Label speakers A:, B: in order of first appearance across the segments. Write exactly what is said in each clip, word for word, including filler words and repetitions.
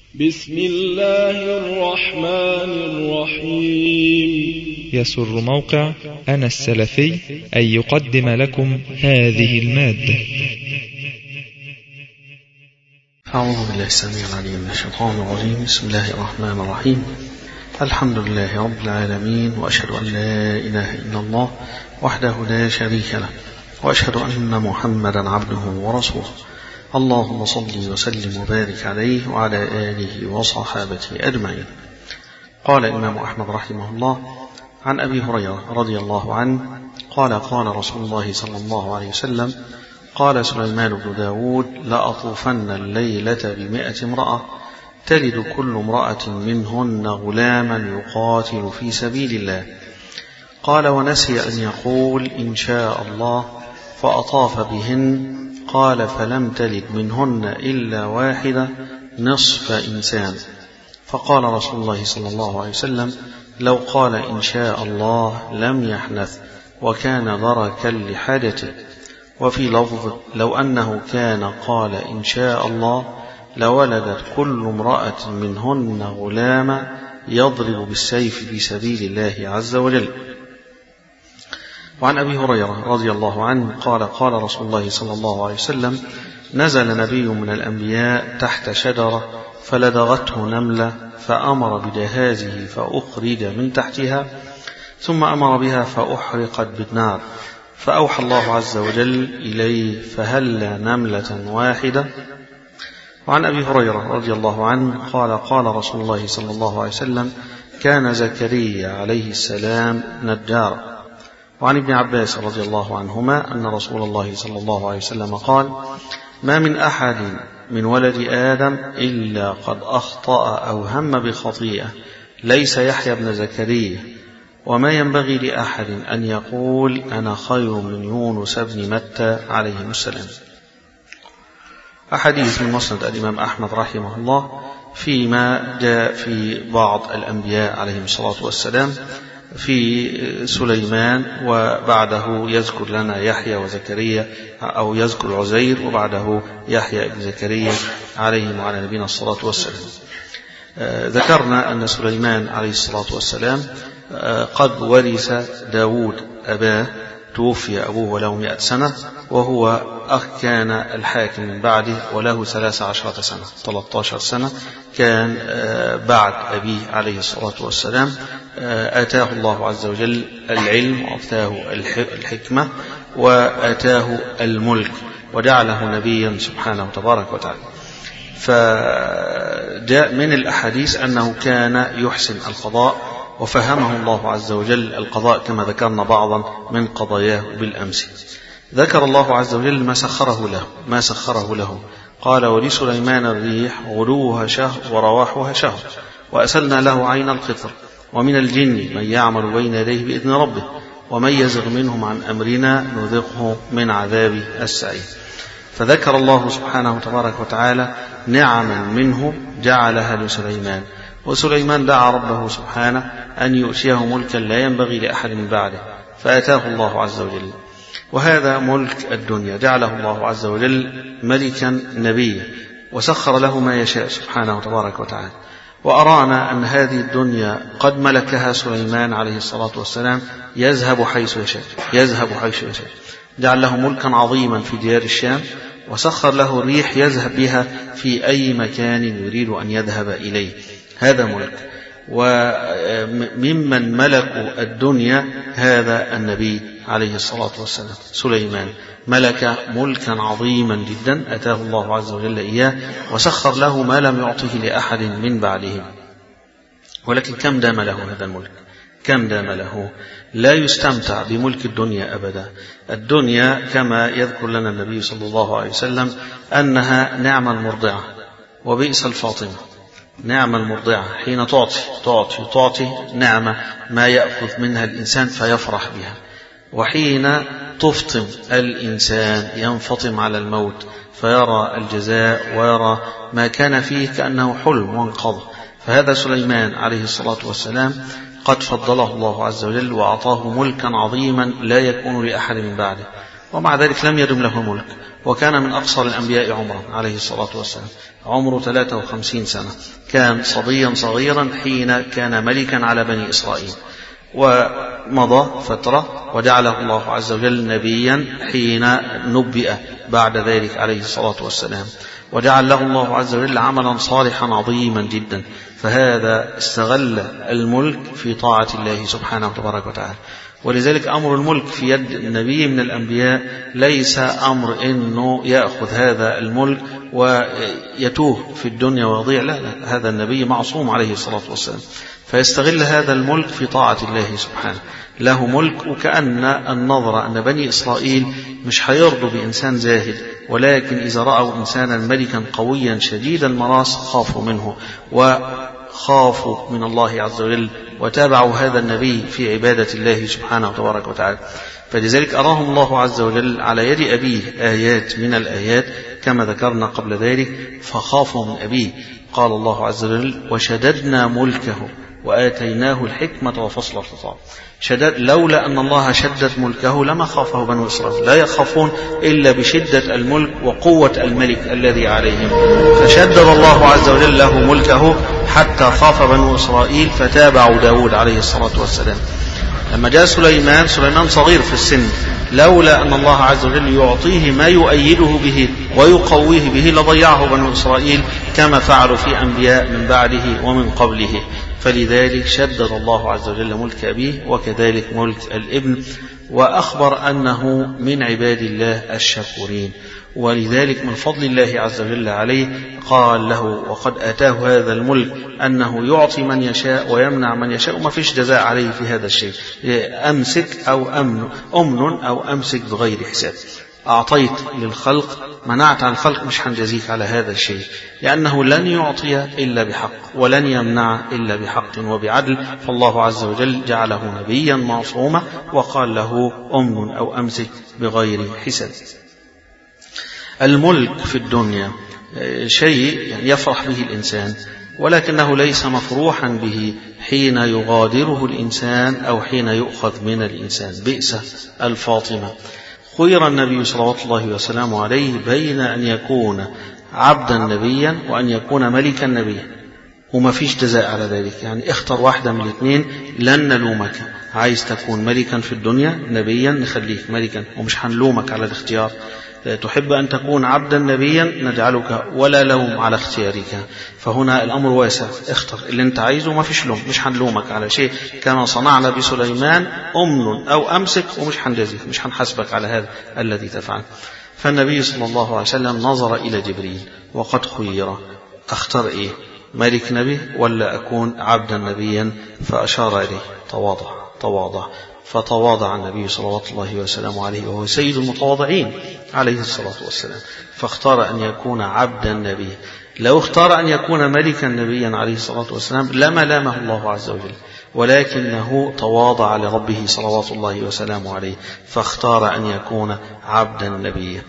A: بسم الله الرحمن الرحيم.
B: يسر موقع أنا السلفي أن يقدم لكم هذه المادة.
C: أعوذ بالله السميع العليم من الشيطان الرجيم. بسم الله الرحمن الرحيم. الحمد لله رب العالمين، وأشهد أن لا إله إلا الله وحده لا شريك له، وأشهد أن محمدا عبده ورسوله. اللهم صل وسلم وبارك عليه وعلى آله وصحابته أجمعين. قال الإمام أحمد رحمه الله عن أبي هريرة رضي الله عنه قال قال رسول الله صلى الله عليه وسلم: قال سليمان بن داود: لأطوفن الليلة بمئة امرأة تلد كل امرأة منهن غلاما يقاتل في سبيل الله. قال: ونسي أن يقول إن شاء الله، فأطاف بهن. قال: فلم تلد منهن إلا واحدة نصف إنسان. فقال رسول الله صلى الله عليه وسلم: لو قال إن شاء الله لم يحنث، وكان دركا لحاجته. وفي لفظ: لو أنه كان قال إن شاء الله لولدت كل امرأة منهن غلاما يضرب بالسيف في سبيل الله عز وجل. وعن أبي هريرة رضي الله عنه قال قال رسول الله صلى الله عليه وسلم: نزل نبي من الأنبياء تحت شجرة فلدغته نملة، فأمر بجهازه فأخرج من تحتها، ثم أمر بها فأحرقت بالنار، فأوحى الله عز وجل إليه: فهل نملة واحدة؟ وعن أبي هريرة رضي الله عنه قال قال رسول الله صلى الله عليه وسلم: كان زكريا عليه السلام نجارا. وعن ابن عباس رضي الله عنهما أن رسول الله صلى الله عليه وسلم قال: ما من أحد من ولد آدم إلا قد أخطأ أو هم بخطيئة، ليس يحيى بن زكريا. وما ينبغي لأحد أن يقول أنا خير من يونس بن متى عليه السلام. أحاديث من مسند الإمام أحمد رحمه الله فيما جاء في بعض الأنبياء عليهم الصلاة والسلام، في سليمان وبعده يذكر لنا يحيى وزكريا، أو يذكر عزير وبعده يحيى بن زكريا عليهم وعلى نبينا الصلاة والسلام. ذكرنا أن سليمان عليه الصلاة والسلام قد ورث داود أباه، توفي أبوه وله مئة سنة، وهو أخ كان الحاكم من بعده وله ثلاث عشرة سنة، ثلاثة عشر سنة كان بعد أبيه عليه الصلاة والسلام. آتاه الله عز وجل العلم، وآتاه الحكمة، وآتاه الملك، وجعله نبيا سبحانه تبارك وتعالى. فجاء من الأحاديث أنه كان يحسن القضاء، وفهمه الله عز وجل القضاء كما ذكرنا بعضا من قضاياه بالأمس. ذكر الله عز وجل ما سخره له ما سخره له قال: ولسليمان الريح غدوها شهر ورواحها شهر، وأسلنا له عين القطر، ومن الجن من يعمل بين يديه بإذن ربه، ومن يزغ منهم عن أمرنا نذقه من عذاب السعير. فذكر الله سبحانه تبارك وتعالى نعما منه جعلها لسليمان. وسليمان دعا ربه سبحانه أن يؤتيه ملكا لا ينبغي لأحد من بعده، فأتاه الله عز وجل. وهذا ملك الدنيا جعله الله عز وجل ملكا نبيا، وسخر له ما يشاء سبحانه تبارك وتعالى. وأرانا أن هذه الدنيا قد ملكها سليمان عليه الصلاة والسلام يذهب حيث يشاء يذهب حيث يشاء جعل له ملكا عظيما في ديار الشام، وسخر له الريح يذهب بها في أي مكان يريد أن يذهب إليه. هذا ملك. وممن ملكوا الدنيا هذا النبي عليه الصلاة والسلام سليمان، ملك ملكا عظيما جدا أتاه الله عز وجل إياه، وسخر له ما لم يعطه لأحد من بعده. ولكن كم دام له هذا الملك؟ كم دام له؟ لا يستمتع بملك الدنيا أبدا. الدنيا كما يذكر لنا النبي صلى الله عليه وسلم أنها نعمة المرضعة وبئس الفاطمة. نعمة المرضعة حين تعطي تعطي تعطي نعمة ما يأخذ منها الإنسان فيفرح بها، وحين تفطم الإنسان ينفطم على الموت فيرى الجزاء ويرى ما كان فيه كأنه حلم وانقضى. فهذا سليمان عليه الصلاة والسلام قد فضله الله عز وجل وأعطاه ملكا عظيما لا يكون لأحد من بعده. ومع ذلك لم يدم له ملك، وكان من أقصر الأنبياء عمرا عليه الصلاة والسلام، عمره ثلاثة وخمسين سنة، كان صبيا صغيرا حين كان ملكا على بني إسرائيل، ومضى فترة وجعله الله عز وجل نبيا حين نبئ بعد ذلك عليه الصلاة والسلام، وجعل له الله عز وجل عملا صالحا عظيما جدا، فهذا استغل الملك في طاعة الله سبحانه وتبارك وتعالى. ولذلك أمر الملك في يد النبي من الأنبياء ليس أمر أنه يأخذ هذا الملك ويتوه في الدنيا ويضيع، لا لا، هذا النبي معصوم عليه الصلاة والسلام، فيستغل هذا الملك في طاعة الله سبحانه. له ملك، وكأن النظر أن بني إسرائيل مش هيرضوا بإنسان زاهد، ولكن إذا رأوا إنسانا ملكا قويا شديد المراس خافوا منه وخافوا من الله عز وجل، وتابعوا هذا النبي في عبادة الله سبحانه وتبارك وتعالى. فلذلك أراهم الله عز وجل على يد أبيه آيات من الآيات كما ذكرنا قبل ذلك، فخافوا من أبيه. قال الله عز وجل: وشددنا ملكه وآتيناه الحكمة وفصل الخطاب. شدد، لولا أن الله شدد ملكه لما خافه بنو إسرائيل، لا يخافون إلا بشدة الملك وقوة الملك الذي عليهم، فشدد الله عز وجل له ملكه حتى خاف بنو إسرائيل فتابعوا داود عليه الصلاة والسلام. لما جاء سليمان، سليمان صغير في السن، لولا أن الله عز وجل يعطيه ما يؤيده به ويقويه به لضيعه بنو إسرائيل كما فعلوا في أنبياء من بعده ومن قبله. فلذلك شدد الله عز وجل ملك أبيه وكذلك ملك الابن، وأخبر أنه من عباد الله الشكورين. ولذلك من فضل الله عز وجل عليه قال له: وقد آتاه هذا الملك أنه يعطي من يشاء ويمنع من يشاء، وما فيش جزاء عليه في هذا الشيء، أمسك أو أمن أمن أو أمسك بغير حساب. أعطيت للخلق، منعت عن الخلق، مش هنجزيك على هذا الشيء، لأنه لن يعطي إلا بحق ولن يمنع إلا بحق وبعدل. فالله عز وجل جعله نبيا معصوما وقال له: أمن أو أمسك بغير حساب. الملك في الدنيا شيء يعني يفرح به الإنسان، ولكنه ليس مفروحا به حين يغادره الإنسان أو حين يؤخذ من الإنسان. بئس الفاطمة. خير النبي صلى الله وسلم عليه بين أن يكون عبدا نبيا وأن يكون ملكا نبيا، وما فيش جزاء على ذلك. يعني اختر واحدة من الاثنين لن نلومك. عايز تكون ملكا في الدنيا نبيا، نخليك ملكا ومش هنلومك على الاختيار. تحب أن تكون عبدا نبيا نجعلك ولا لوم على اختيارك. فهنا الأمر واسع، اختر اللي انت عايزه، ما فيش لوم، مش هنلومك على شيء، كما صنعنا بسليمان: أمن أو أمسك، ومش هنجزيك، مش هنحاسبك على هذا الذي تفعل. فالنبي صلى الله عليه وسلم نظر إلى جبريل وقد خير، أختار إيه؟ ملك نبي ولا أكون عبدا نبيا؟ فأشار إليه: تواضع تواضع. فتواضع النبي صلى الله وسلم عليه، وهو سيد المتواضعين عليه الصلاة والسلام، فاختار أن يكون عبدا نبيا. لو اختار أن يكون ملكا نبيا عليه الصلاة والسلام لما لامه الله عز وجل، ولكنه تواضع لربه صلوات الله وسلامه عليه، فاختار أن يكون عبدا نبيا.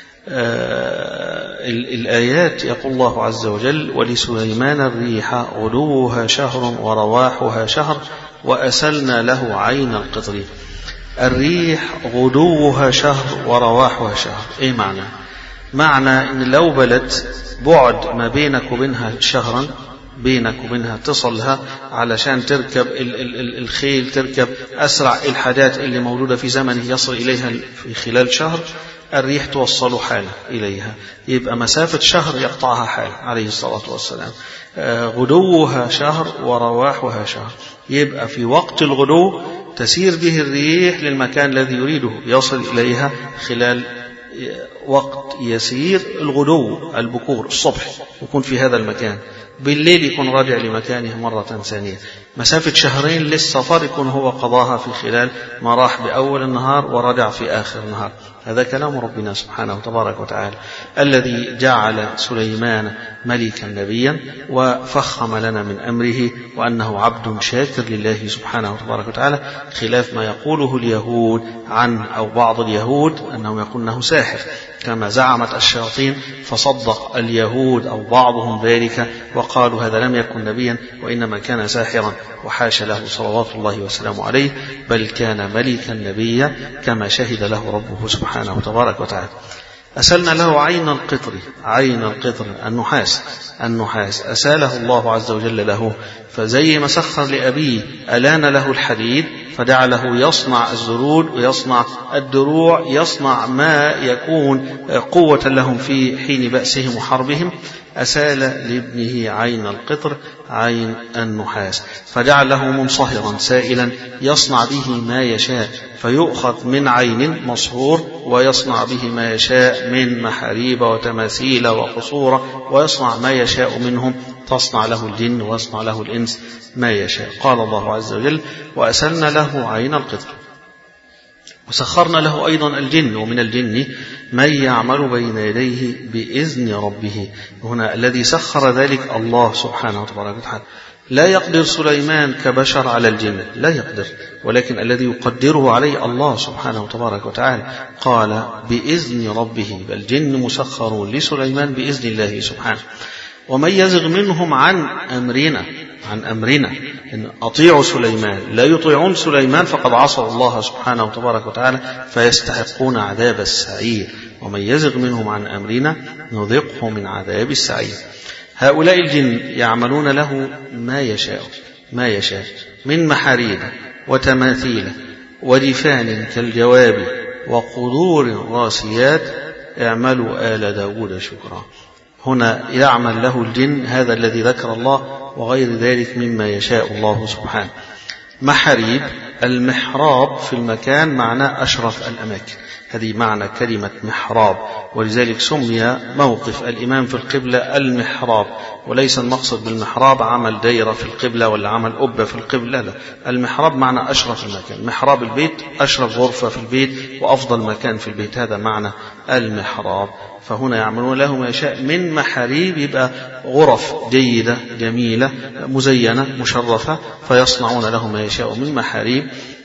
C: آه الآيات يقول الله عز وجل: ولسليمان الريح غدوها شهر ورواحها شهر وأسلنا له عين القطر. الريح غدوها شهر ورواحها شهر، ايه معنى؟ معنى ان لو بلد بعد ما بينك وبينها شهرا، بينك وبينها تصلها علشان تركب ال ال ال الخيل، تركب أسرع الحاجات اللي موجودة في زمنه يصل إليها في خلال شهر، الريح توصل حاله إليها، يبقى مسافة شهر يقطعها حال عليه الصلاة والسلام. غدوها شهر ورواحها شهر، يبقى في وقت الغدو تسير به الريح للمكان الذي يريده، يصل إليها خلال وقت يسير. الغدو البكور الصبح يكون في هذا المكان، بالليل يكون راجع لمكانه مرة ثانية. مسافة شهرين للسفر يكون هو قضاها في خلال ما راح بأول النهار ورجع في آخر النهار. هذا كلام ربنا سبحانه وتبارك وتعالى الذي جعل سليمان ملكا نبيا وفخم لنا من أمره وأنه عبد شاكر لله سبحانه وتبارك وتعالى، خلاف ما يقوله اليهود عن أو بعض اليهود أنه يقول أنه ساحر كما زعمت الشياطين، فصدق اليهود أو بعضهم ذلك وقالوا هذا لم يكن نبيا وإنما كان ساحرا، وحاش له صلوات الله وسلامه عليه، بل كان ملكا نبيا كما شهد له ربه سبحانه سبحانه تبارك وتعالى. أسلنا له عين القطر، عين القطر النحاس، النحاس أساله الله عز وجل له، فزي ما سخر لأبيه ألان له الحديد فجعله يصنع الزرود ويصنع الدروع، يصنع ما يكون قوة لهم في حين بأسهم وحربهم. أسال لابنه عين القطر، عين النحاس، فجعله منصهرا سائلا يصنع به ما يشاء، فيؤخذ من عين مصهور ويصنع به ما يشاء من محاريب وتماثيل وقصور، ويصنع ما يشاء منهم، تصنع له الجن ويصنع له الإنس ما يشاء. قال الله عز وجل: وأسلنا له عين القطر. وسخرنا له أيضا الجن، ومن الجن من يعمل بين يديه بإذن ربه. هنا الذي سخر ذلك الله سبحانه وتعالى. لا يقدر سليمان كبشر على الجن، لا يقدر، ولكن الذي يقدره عليه الله سبحانه وتبارك وتعالى. قال بإذن ربه، الجن مسخرون لسليمان بإذن الله سبحانه. ومن يزغ منهم عن أمرنا، عن أمرنا إن أطيعوا سليمان، لا يطيعون سليمان فقد عصوا الله سبحانه وتبارك وتعالى فيستحقون عذاب السعير. ومن يزغ منهم عن أمرنا نذقه من عذاب السعير. هؤلاء الجن يعملون له ما يشاء، ما يشاء من محاريب وتماثيل ودفان كالجواب وقدور راسيات. اعملوا آل داود شكرا. هنا يعمل له الجن هذا الذي ذكر الله وغير ذلك مما يشاء الله سبحانه. محاريب، المحراب في المكان معناه أشرف الأماكن، هذه معنى كلمة محراب، ولذلك سمي موقف الإمام في القبلة المحراب، وليس المقصد بالمحراب عمل دائرة في القبلة ولا عمل أبة في القبلة، لا، المحراب معنى أشرف المكان، محراب البيت أشرف غرفة في البيت وأفضل مكان في البيت، هذا معنى المحراب. فهنا يعملون له ما يشاء من محاريب، يبقى غرف جيدة جميلة مزينة مشرفة، فيصنعون له ما يشاء من محاريب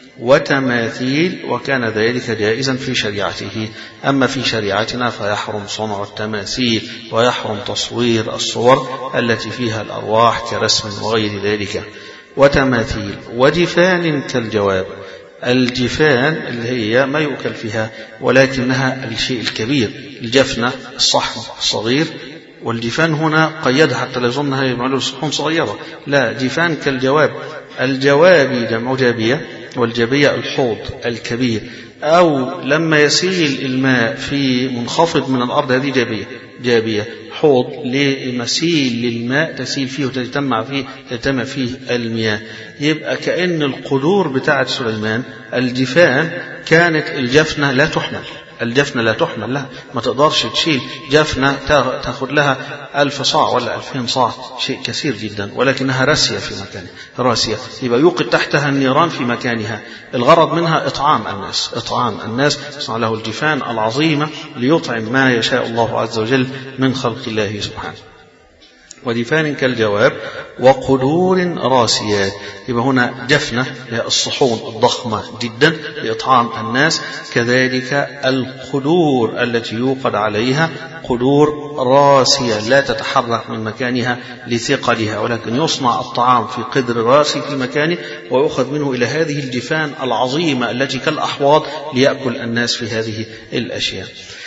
C: وتماثيل، وكان ذلك جائزا في شريعته. أما في شريعتنا فيحرم صنع التماثيل ويحرم تصوير الصور التي فيها الأرواح كرسم وغير ذلك. وتماثيل ودفان كالجواب، الجفان اللي هي ما يؤكل فيها ولكنها الشيء الكبير، الجفنة الصحن الصغير، والجفان هنا قيدها حتى لا يظنها يعملوا صحون صغيرة، لا، جفان كالجواب. الجواب جمع جابية، والجابية الحوض الكبير، أو لما يسيل الماء في منخفض من الأرض هذه جابية، جابية حوض لمسيل للماء تسيل فيه وتجتمع فيه تجتمع فيه المياه. يبقى كأن القدور بتاعة سليمان الجفان كانت الجفنة لا تحمل، الجفنة لا تحمل لها، ما تقدرش تشيل جفنة تاخد لها ألف صاع ولا ألفين صاع، شيء كثير جدا، ولكنها راسية في مكانها، راسية، يبقى يوقد تحتها النيران في مكانها. الغرض منها إطعام الناس، إطعام الناس، يصنع له الجفان العظيمة ليطعم ما يشاء الله عز وجل من خلق الله سبحانه. ودفان كالجواب وقدور راسيات، يبقى هنا جفنة الصحون الضخمة جدا لإطعام الناس، كذلك القدور التي يوقد عليها قدور راسية لا تتحرك من مكانها لثقلها، ولكن يصنع الطعام في قدر راسي في مكانه ويؤخذ منه إلى هذه الجفان العظيمة التي كالأحواض ليأكل الناس في هذه الأشياء.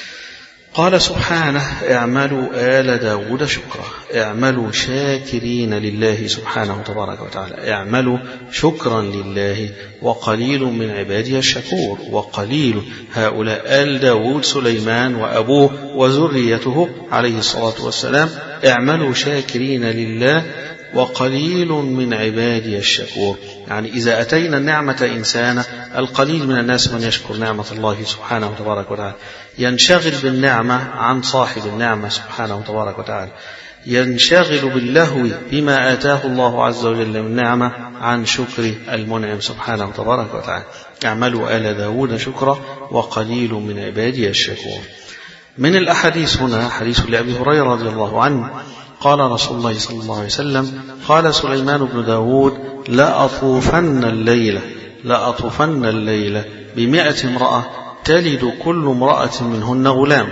C: قال سبحانه: اعملوا آل داود شكرا، اعملوا شاكرين لله سبحانه تبارك وتعالى، اعملوا شكرا لله، وقليل من عبادي الشكور. وقليل هؤلاء آل داود سليمان وأبوه وذريته عليه الصلاة والسلام، اعملوا شاكرين لله وقليل من عبادي الشكور. يعني إذا أتينا النعمة إنسانا، القليل من الناس من يشكر نعمة الله سبحانه وتبارك وتعالى، ينشغل بالنعمة عن صاحب النعمة سبحانه وتبارك وتعالى، ينشغل باللهو بما آتاه الله عز وجل من نعمة عن شكر المنعم سبحانه وتبارك وتعالى. اعملوا آل داود شكرا وقليل من عبادي الشكور. من الأحاديث هنا حديث لأبي هريرة رضي الله عنه قال رسول الله صلى الله عليه وسلم: قال سليمان بن داود: لأطوفن الليلة لأطوفن الليلة بمئة امرأة تلد كل امرأة منهن غلام.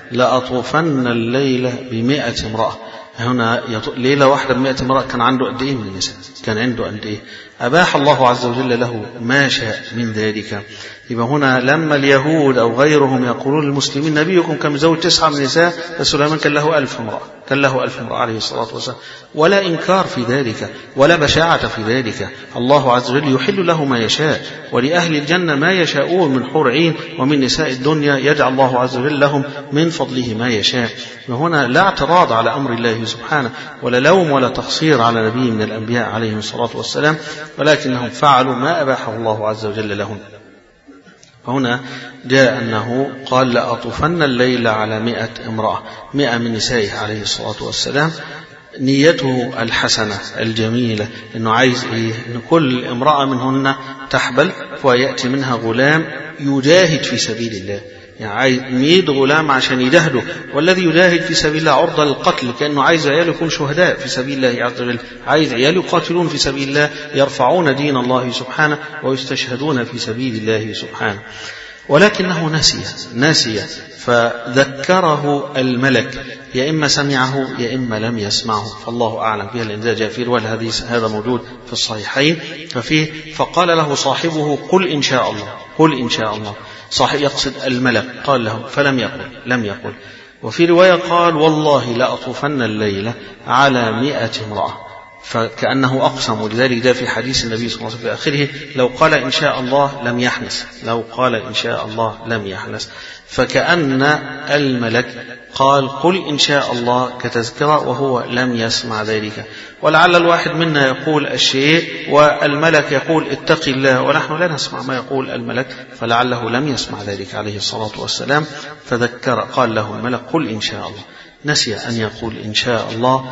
C: لأطوفن الليلة بمئة امرأة، هنا ليلة واحدة بمئة امرأة، كان عنده قد إيه من النساء؟ كان عنده قد إيه؟ أباح الله عز وجل له ما شاء من ذلك. يبقى هنا لما اليهود أو غيرهم يقولون للمسلمين نبيكم كم زوج تسعة من نساء، فسليمان كان له ألف امرأة، كان له ألف امرأة عليه الصلاة والسلام، ولا إنكار في ذلك ولا بشاعة في ذلك. الله عز وجل يحل له ما يشاء، ولأهل الجنة ما يشاءون من حور عين ومن نساء الدنيا يجعل الله عز وجل لهم من فضله ما يشاء. وهنا لا اعتراض على أمر الله سبحانه ولا لوم ولا تقصير على نبي من الأنبياء عليهم الصلاة والسلام، ولكنهم فعلوا ما أباحه الله عز وجل لهم. فهنا جاء أنه قال لأطوفن الليل على مئة امرأة، مئة من نسائه عليه الصلاة والسلام. نيته الحسنة الجميلة أنه عايز إيه؟ أن كل امرأة منهن تحبل ويأتي منها غلام يجاهد في سبيل الله، يعني عايز ميد غلام عشان يجاهده، والذي يجاهد في سبيل الله عرضة للقتل، كأنه عايز عياله يكون شهداء في سبيل الله عز وجل، عايز عياله يقاتلون في سبيل الله يرفعون دين الله سبحانه ويستشهدون في سبيل الله سبحانه. ولكنه نسي نسي فذكره الملك، يا إما سمعه يا إما لم يسمعه، فالله أعلم بها، لأن جاء في رواية الحديث هذا موجود في الصحيحين. ففيه فقال له صاحبه قل إن شاء الله، قل إن شاء الله، صاحب يقصد الملك، قال له فلم يقل لم يقل. وفي رواية قال والله لأطوفن الليلة على مئة امرأة، فكأنه أقسم. لذلك جاء في حديث النبي صلى الله عليه وسلم في آخره لو قال إن شاء الله لم يحنث، لو قال إن شاء الله لم يحنث. فكأن الملك قال قل إن شاء الله كتذكرة وهو لم يسمع ذلك. ولعل الواحد منا يقول الشيء والملك يقول اتق الله، ونحن لا نسمع ما يقول الملك، فلعله لم يسمع ذلك عليه الصلاة والسلام. فذكر قال له الملك قل إن شاء الله، نسي أن يقول إن شاء الله،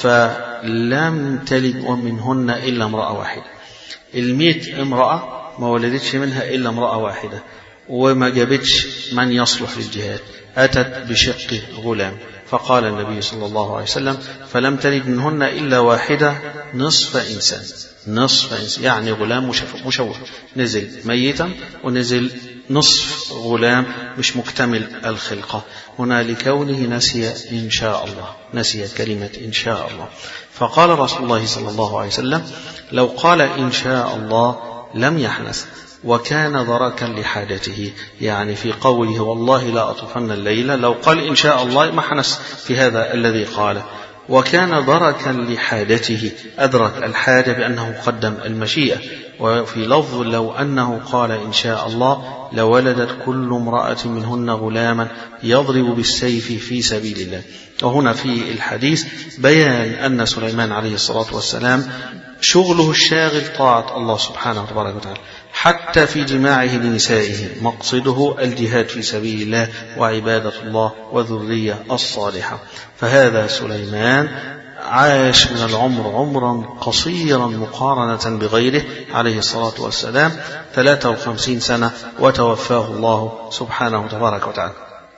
C: فلم تلد ومنهن إلا امرأة واحدة. المئة امرأة ما ولدتش منها إلا امرأة واحدة، وما جابتش من يصلح للجهاد، أتت بشق غلام. فقال النبي صلى الله عليه وسلم فلم تلد منهن إلا واحدة نصف إنسان، نصف إنسان يعني غلام مشوه، نزل ميتا ونزل نصف غلام مش مكتمل الخلقة. هنا لكونه نسي إن شاء الله، نسي كلمة إن شاء الله. فقال رسول الله صلى الله عليه وسلم لو قال إن شاء الله لم يحنث، وكان دركا لحاجته، يعني في قوله والله لا أطوفن الليلة لو قال إن شاء الله ما حنث في هذا الذي قال، وكان دركا لحاجته، أدرك الحاجة بأنه قدم المشيئة. وفي لفظ لو أنه قال إن شاء الله لولدت كل امرأة منهن غلاما يضرب بالسيف في سبيل الله. وهنا في الحديث بيان أن سليمان عليه الصلاة والسلام شغله الشاغل طاعة الله سبحانه وتعالى، حتى في جماعه لنسائه مقصده الجهاد في سبيل الله وعبادة الله وذرية الصالحة. فهذا سليمان عاش من العمر عمرا قصيرا مقارنة بغيره عليه الصلاة والسلام ثلاثة وخمسين سنة، وتوفاه الله سبحانه تبارك وتعالى.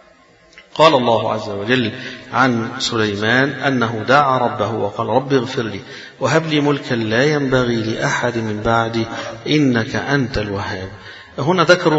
C: قال الله عز وجل عن سليمان أنه دعا ربه وقال رب اغفر لي وهب لي ملكا لا ينبغي لأحد من بعدي إنك أنت الوهاب. هنا ذكروا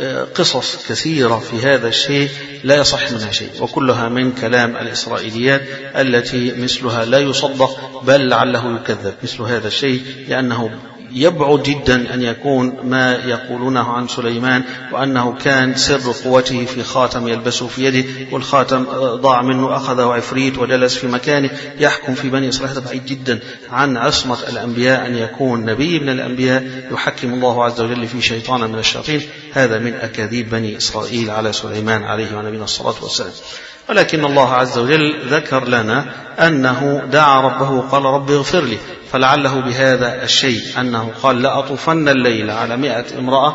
C: قصص كثيرة في هذا الشيء لا يصح منها شيء، وكلها من كلام الإسرائيليات التي مثلها لا يصدق بل لعله يكذب مثل هذا الشيء، لأنه يبعد جدا أن يكون ما يقولونه عن سليمان وأنه كان سر قوته في خاتم يلبسه في يده، والخاتم ضاع منه أخذه عفريت وجلس في مكانه يحكم في بني إسرائيل. بعيد جدا عن عصمة الأنبياء أن يكون نبي من الأنبياء يحكم الله عز وجل في شيطان من الشياطين. هذا من أكاذيب بني إسرائيل على سليمان عليه ونبينا الصلاة والسلام. ولكن الله عز وجل ذكر لنا أنه دعا ربه وقال رب اغفر لي، فلعله بهذا الشيء أنه قال لأطوفن الليل على مئة امرأة،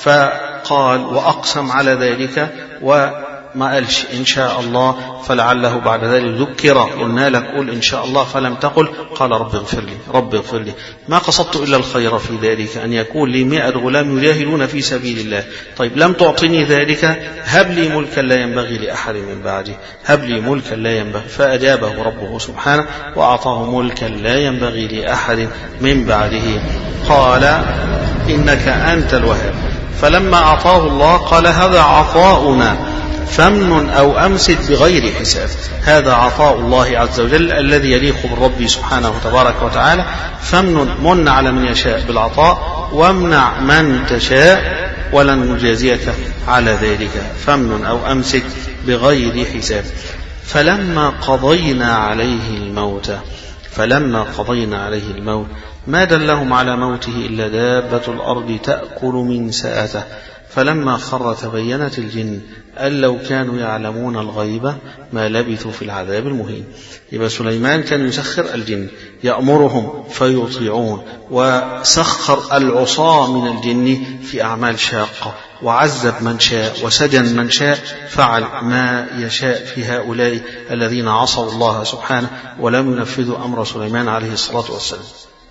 C: فقال وأقسم على ذلك وما قالش إن شاء الله، فلعله بعد ذلك ذكر قلنا لك قل إن شاء الله فلم تقل، قال رب اغفر لي رب اغفر لي. ما قصدت إلا الخير في ذلك، أن يكون لي مئة غلام يجاهدون في سبيل الله. طيب لم تعطني ذلك، هب لي ملكا لا ينبغي لأحد من بعدي، هب لي ملكا لا ينبغي. فأجابه ربه سبحانه وأعطاه ملكا لا ينبغي لأحد من بعده. قال إنك أنت الوهاب. فلما أعطاه الله قال هذا عطاؤنا فامنن أو أمسك بغير حساب. هذا عطاء الله عز وجل الذي يليق بالرب سبحانه تبارك وتعالى. فامنن، من على من يشاء بالعطاء، وامنع من تشاء ولن نجازيك على ذلك. فامنن أو أمسك بغير حساب. فلما قضينا عليه الموت فلما قضينا عليه الموت ما دلهم على موته إلا دابة الأرض تأكل من سأته. فلما خر تبينت الجن أن لو كانوا يعلمون الغيب ما لبثوا في العذاب المهين. يبقى سليمان كان يسخر الجن، يأمرهم فيطيعون، وسخر العصاة من الجن في أعمال شاقة، وعذب من شاء وسجن من شاء، فعل ما يشاء في هؤلاء الذين عصوا الله سبحانه ولم ينفذوا أمر سليمان عليه الصلاة والسلام.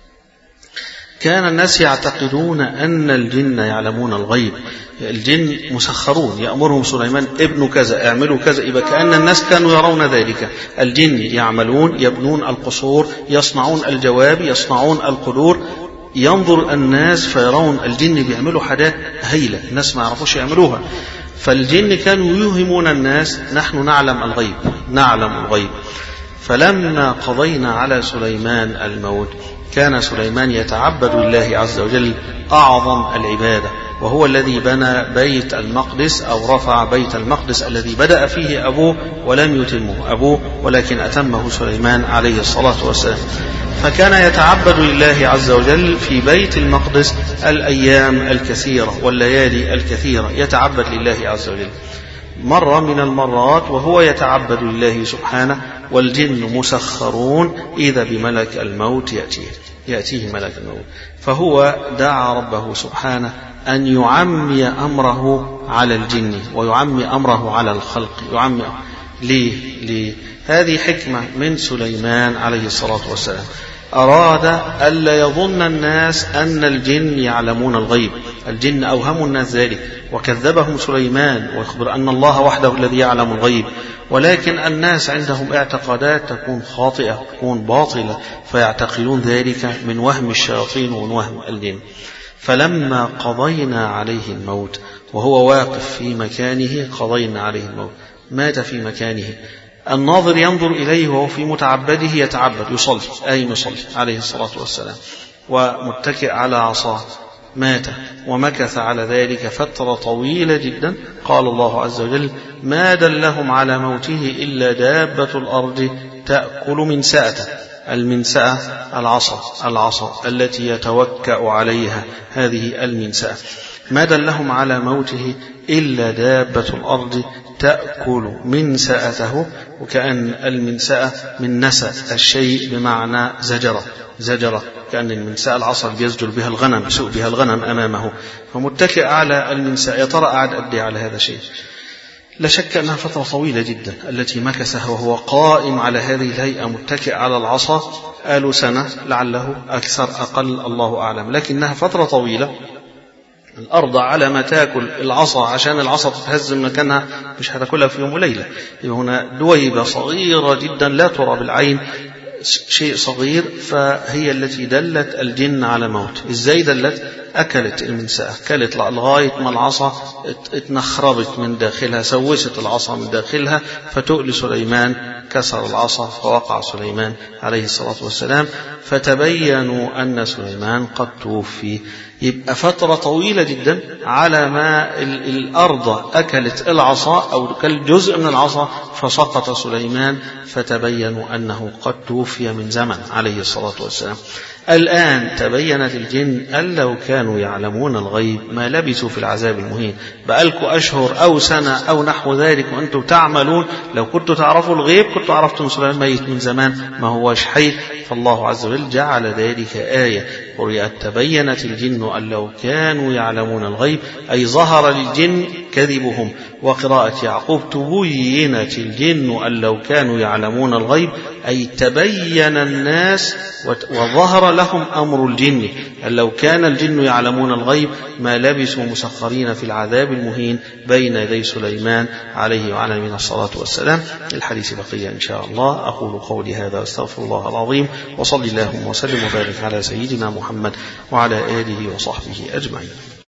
C: كان الناس يعتقدون أن الجن يعلمون الغيب، الجن مسخرون، يأمرهم سليمان ابن كذا اعملوا كذا، يبقى كأن الناس كانوا يرون ذلك. الجن يعملون، يبنون القصور، يصنعون الجواب، يصنعون القدور، ينظر الناس فيرون الجن بيعملوا حاجات هيلة الناس ما يعرفوش يعملوها. فالجن كانوا يوهمون الناس نحن نعلم الغيب نعلم الغيب. فلما قضينا على سليمان الموت كان سليمان يتعبد لله عز وجل أعظم العبادة، وهو الذي بنى بيت المقدس أو رفع بيت المقدس الذي بدأ فيه أبوه ولم يتمه أبوه، ولكن أتمه سليمان عليه الصلاة والسلام. فكان يتعبد لله عز وجل في بيت المقدس الأيام الكثيرة والليالي الكثيرة، يتعبد لله عز وجل. مرة من المرات وهو يتعبد لله سبحانه والجن مسخرون إذا بملك الموت يأتيه يأتيه ملك الموت، فهو دعا ربه سبحانه أن يعمي أمره على الجن ويعمي أمره على الخلق. يعمي ليه؟ ليه؟ هذه حكمة من سليمان عليه الصلاة والسلام. أراد ألا يظن الناس أن الجن يعلمون الغيب، الجن أوهموا الناس ذلك وكذبهم سليمان ويخبر أن الله وحده الذي يعلم الغيب، ولكن الناس عندهم اعتقادات تكون خاطئة تكون باطلة فيعتقدون ذلك من وهم الشياطين ومن وهم الجن. فلما قضينا عليه الموت وهو واقف في مكانه، قضينا عليه الموت، مات في مكانه. الناظر ينظر إليه وهو في متعبده يتعبد يصلي أي يصلي عليه الصلاة والسلام ومتكئ على عصاه، مات ومكث على ذلك فترة طويلة جدا. قال الله عز وجل ما دلهم على موته إلا دابة الأرض تأكل من سأته. المنسأة العصا العصا التي يتوكأ عليها، هذه المنسأة. ما دلهم على موته إلا دابة الأرض تأكل من سأته، وكأن المنسأة من نسأ الشيء بمعنى زجرة زجرة كأن المنسأة العصا اللي يزجر بها الغنم يسوق بها الغنم أمامه، فمتكئ على المنسأة. يا ترى قاعد قد إيه على هذا الشيء؟ لا شك أنها فترة طويلة جدا التي مكثها وهو قائم على هذه الهيئة متكئ على العصا. قالوا سنة لعله أكثر أقل الله أعلم، لكنها فترة طويلة. الأرض على ما تأكل العصا عشان العصا تتهز من مكانها مش هتاكلها في يوم وليلة. هنا دويبة صغيرة جدا لا ترى بالعين، شيء صغير، فهي التي دلت الجن على موت. ازاي دلت؟ أكلت المنسأة، أكلت لغاية ما العصا اتنخربت من داخلها، سوست العصا من داخلها، فتؤل سليمان كسر العصا فوقع سليمان عليه الصلاة والسلام، فتبينوا أن سليمان قد توفي. يبقى فترة طويلة جدا على ما الأرض أكلت العصا أو أكل جزء من العصا فسقط سليمان، فتبينوا أنه قد توفي من زمن عليه الصلاة والسلام. الآن تبينت الجن أن لو كانوا يعلمون الغيب ما لبثوا في العذاب المهين. بقالكوا أشهر أو سنة أو نحو ذلك وأنتم تعملون، لو كنتوا تعرفوا الغيب كنتوا عرفتم سليمان ميت من زمان ما هوش حي. فالله عز وجل جعل ذلك آية، قرئت تبينت الجن أن لو كانوا يعلمون الغيب، أي ظهر للجن كذبهم. وقراءة يعقوب تبينت الجن أن لو كانوا يعلمون الغيب، أي تبين الناس وظهر لهم أمر الجن. أن لو كان الجن يعلمون الغيب ما لبثوا مسخرين في العذاب المهين بين يدي سليمان عليه وعلى من الصلاة والسلام. الحديث بقية إن شاء الله. أقول قولي هذا واستغفر الله العظيم، وصلي اللهم وسلم وبارك على سيدنا محمد وعلى آله وصحبه أجمعين.